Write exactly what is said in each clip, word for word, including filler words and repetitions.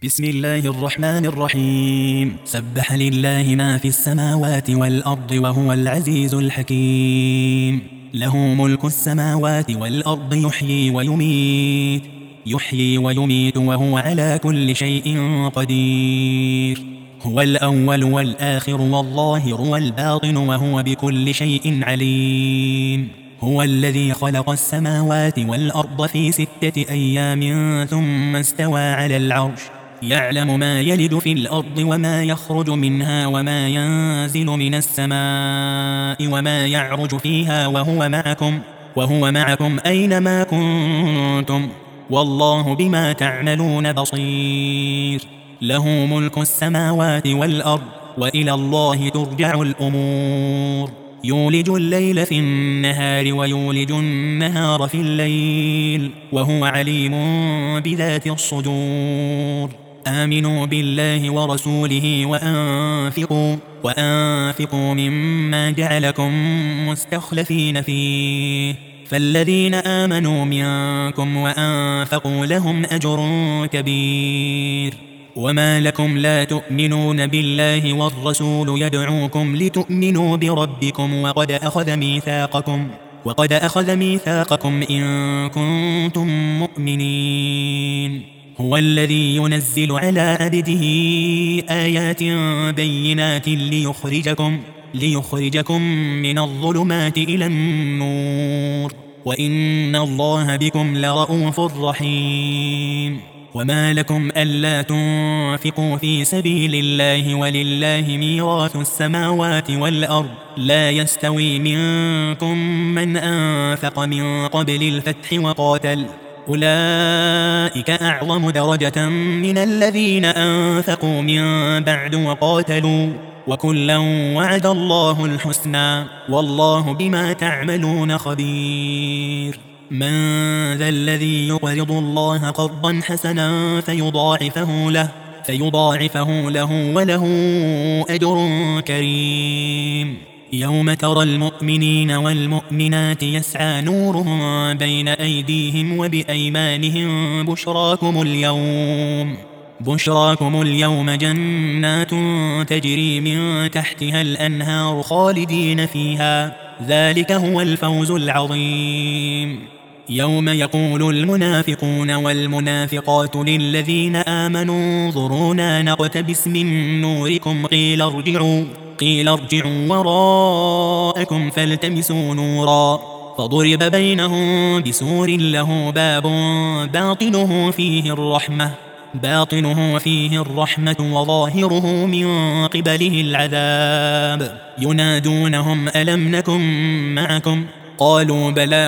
بسم الله الرحمن الرحيم. سبح لله ما في السماوات والأرض وهو العزيز الحكيم. له ملك السماوات والأرض يحيي ويميت يحيي ويميت وهو على كل شيء قدير. هو الأول والآخر والظاهر والباطن وهو بكل شيء عليم. هو الذي خلق السماوات والأرض في ستة أيام ثم استوى على العرش، يعلم ما يلج في الأرض وما يخرج منها وما ينزل من السماء وما يعرج فيها وهو معكم وهو معكم أينما كنتم والله بما تعملون بصير. له ملك السماوات والأرض وإلى الله ترجع الأمور. يولج الليل في النهار ويولج النهار في الليل وهو عليم بذات الصدور. آمنوا بالله ورسوله وأنفقوا وأنفقوا مما جعلكم مستخلفين فيه، فالذين آمنوا منكم وأنفقوا لهم أجر كبير. وما لكم لا تؤمنون بالله والرسول يدعوكم لتؤمنوا بربكم وقد أخذ ميثاقكم وقد أخذ ميثاقكم إن كنتم مؤمنين. هو الذي ينزل على عبده آيات بينات ليخرجكم ليخرجكم من الظلمات إلى النور وإن الله بكم لرؤوف رحيم. وما لكم ألا تنفقوا في سبيل الله ولله ميراث السماوات والأرض لا يستوي منكم من أنفق من قبل الفتح وقاتل أولئك أعظم درجة من الذين أنفقوا من بعد وقاتلوا وكلا وعد الله الحسنى والله بما تعملون خبير. من ذا الذي يقرض الله قرضا حسنا فيضاعفه له فيضاعفه له وله أجر كريم. يوم ترى المؤمنين والمؤمنات يسعى نورهم بين أيديهم وبأيمانهم بشراكم اليوم بشراكم اليوم جنات تجري من تحتها الأنهار خالدين فيها ذلك هو الفوز العظيم. يوم يقول المنافقون والمنافقات للذين آمنوا انظرونا نقتبس من نوركم قيل ارجعوا قيل ارجعوا وراءكم فالتمسوا نورا فضرب بينهم بسور له باب باطنه فيه الرحمة باطنه فيه الرحمة وظاهره من قبله العذاب. ينادونهم ألم نكن معكم قالوا بلى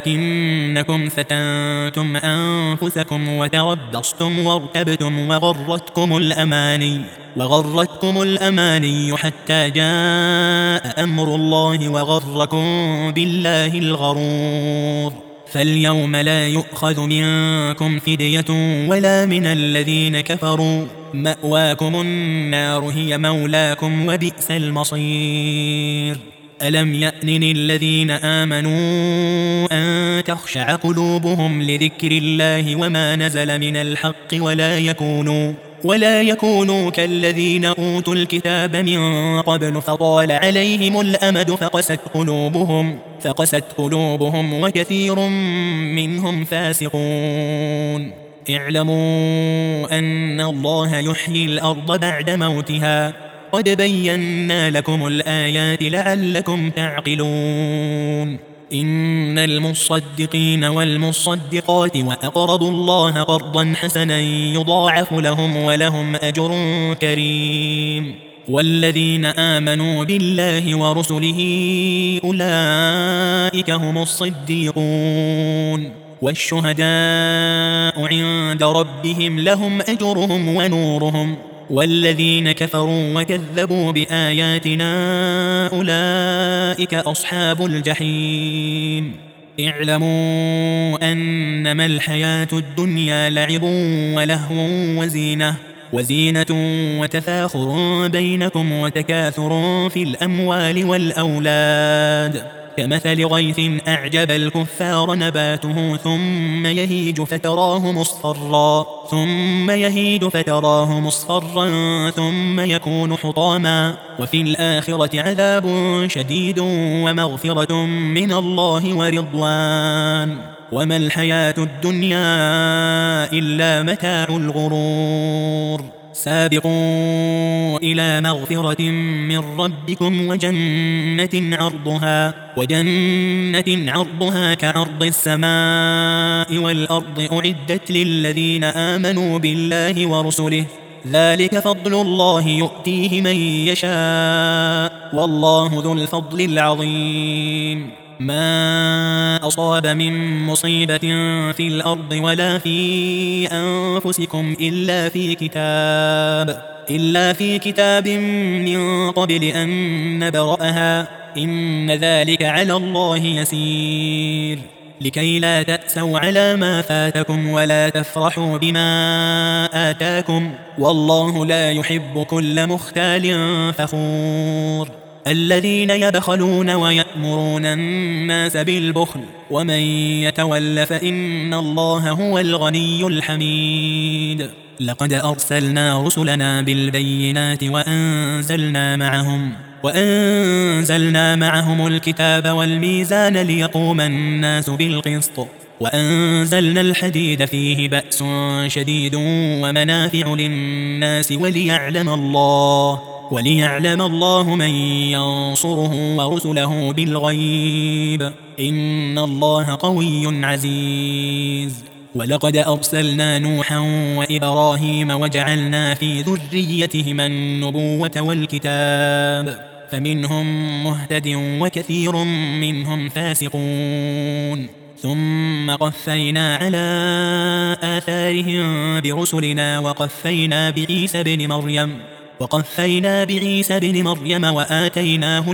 ولكنكم فتنتم أنفسكم وتربصتم وارتبتم وغرتكم الأماني وغرتكم الأماني حتى جاء أمر الله وغركم بالله الغرور. فاليوم لا يؤخذ منكم فدية ولا من الذين كفروا مأواكم النار هي مولاكم وبئس المصير. ألم يأن للذين آمنوا أن تخشع قلوبهم لذكر الله وما نزل من الحق ولا يكونوا ولا يكونوا كالذين أوتوا الكتاب من قبل فطال عليهم الأمد فقست قلوبهم فقست قلوبهم وكثير منهم فاسقون. اعلموا أن الله يحيي الأرض بعد موتها قد بينا لكم الآيات لعلكم تعقلون. إن المصدقين والمصدقات وأقرضوا الله قرضا حسنا يضاعف لهم ولهم أجر كريم. والذين آمنوا بالله ورسله أولئك هم الصديقون والشهداء عند ربهم لهم أجرهم ونورهم والذين كفروا وكذبوا بآياتنا أولئك أصحاب الجحيم. اعلموا أنما الحياة الدنيا لعب ولهو وزينة وزينة وتفاخر بينكم وتكاثر في الأموال والأولاد كمثل غيث أعجب الكفار نباته ثم يهيج فتراه مصفرا ثم يهيج فتراه مصفرا ثم يكون حطاما وفي الآخرة عذاب شديد ومغفرة من الله ورضوان وما الحياة الدنيا إلا متاع الغرور سابقوا إلى مغفرة من ربكم وجنة عرضها وجنة عرضها كعرض السماء والأرض أعدت للذين آمنوا بالله ورسله ذلك فضل الله يؤتيه من يشاء والله ذو الفضل العظيم ما أصاب من مصيبة في الأرض ولا في أنفسكم إلا في كتاب إلا في كتاب من قبل أن نبرأها إن ذلك على الله يسير لكي لا تأسوا على ما فاتكم ولا تفرحوا بما آتاكم والله لا يحب كل مختال فخور الذين يبخلون ويأمرون الناس بالبخل ومن يتول فإن الله هو الغني الحميد لقد أرسلنا رسلنا بالبينات وأنزلنا معهم وأنزلنا معهم الكتاب والميزان ليقوم الناس بالقسط وأنزلنا الحديد فيه بأس شديد ومنافع للناس وليعلم الله وليعلم الله من ينصره ورسله بالغيب إن الله قوي عزيز ولقد أرسلنا نوحا وإبراهيم وجعلنا في ذريتهما النبوة والكتاب فمنهم مهتد وكثير منهم فاسقون ثم قفينا على آثارهم برسلنا وقفينا بعيسى بن مريم وقفينا بعيسى بن مريم وآتيناه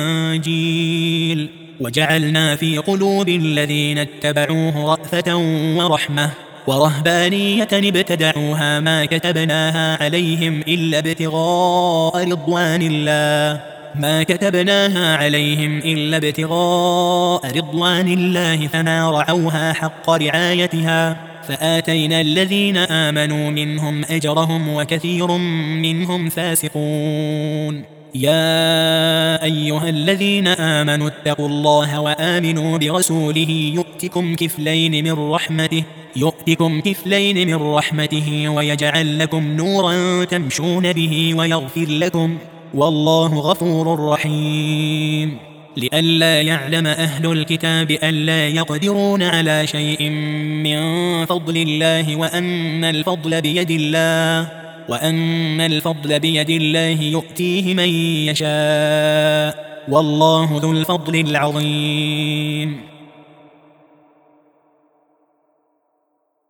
الإنجيل وجعلنا في قلوب الذين اتبعوه رأفة ورحمة ورهبانية ابتدعوها ما كتبناها عليهم إلا ابتغاء رضوان الله ما كتبناها عليهم إلا ابتغاء رضوان الله فما رعوها حق رعايتها فآتينا الذين آمنوا منهم أجرهم وكثير منهم فاسقون يا أيها الذين آمنوا اتقوا الله وآمنوا برسوله يؤتكم كفلين من رحمته يؤتكم كفلين من رحمته ويجعل لكم نورا تمشون به ويغفر لكم والله غفور رحيم لئلا يعلم أهل الكتاب ألا يقدرون على شيء من فضل الله وأن الفضل بيد الله وأن الفضل بيد الله يؤتيه من يشاء والله ذو الفضل العظيم